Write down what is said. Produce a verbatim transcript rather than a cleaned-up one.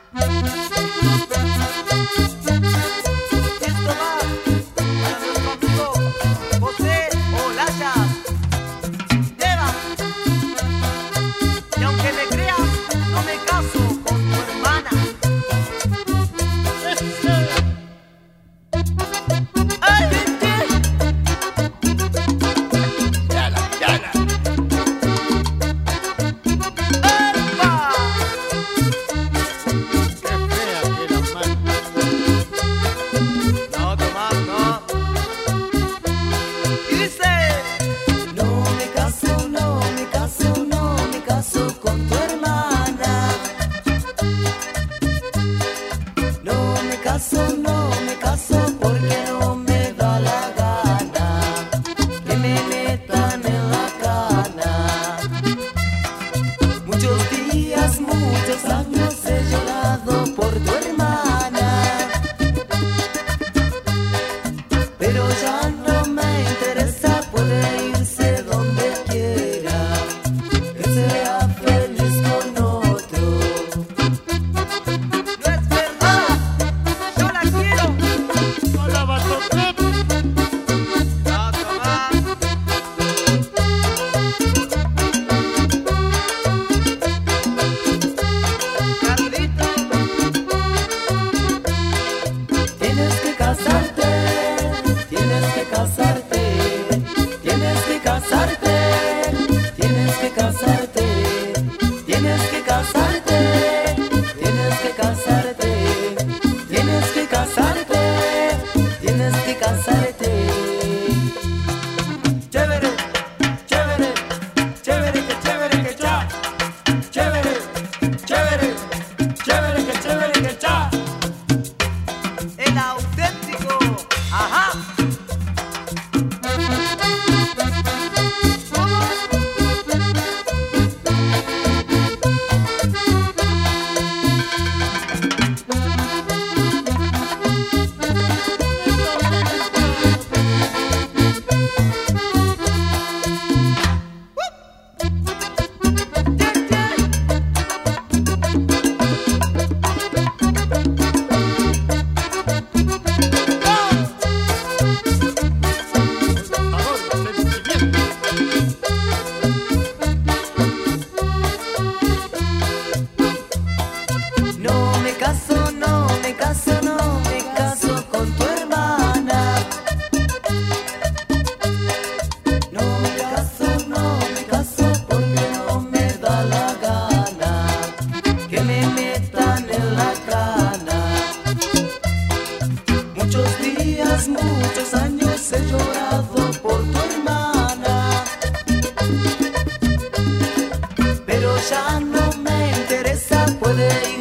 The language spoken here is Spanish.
No me caso porque no me da la gana que me metan en la cana. Muchos días, muchos años he llorado por tu hermana, pero ya no me interesa, puede irse donde quiera, que sea feliz con otro. No es verdad, yo la quiero. No la vas a tocar. No, toma. Carlito, Tienes que casarte, tienes que casarte, tienes que casarte, tienes que casarte, tienes que casarte, tienes que casarte, tienes que casarte, tienes que casarte. Chévere, chévere, chévere, que chévere, que cha. Chévere, chévere, chévere, que chévere, que cha. el auténtico. Ajá. No me caso, no me caso, no me caso con tu hermana. No me caso, no me caso porque no me da la gana que me metan en la cana. Muchos días, muchos años he llorado por tu hermana, pero ya no me interesa, puede ir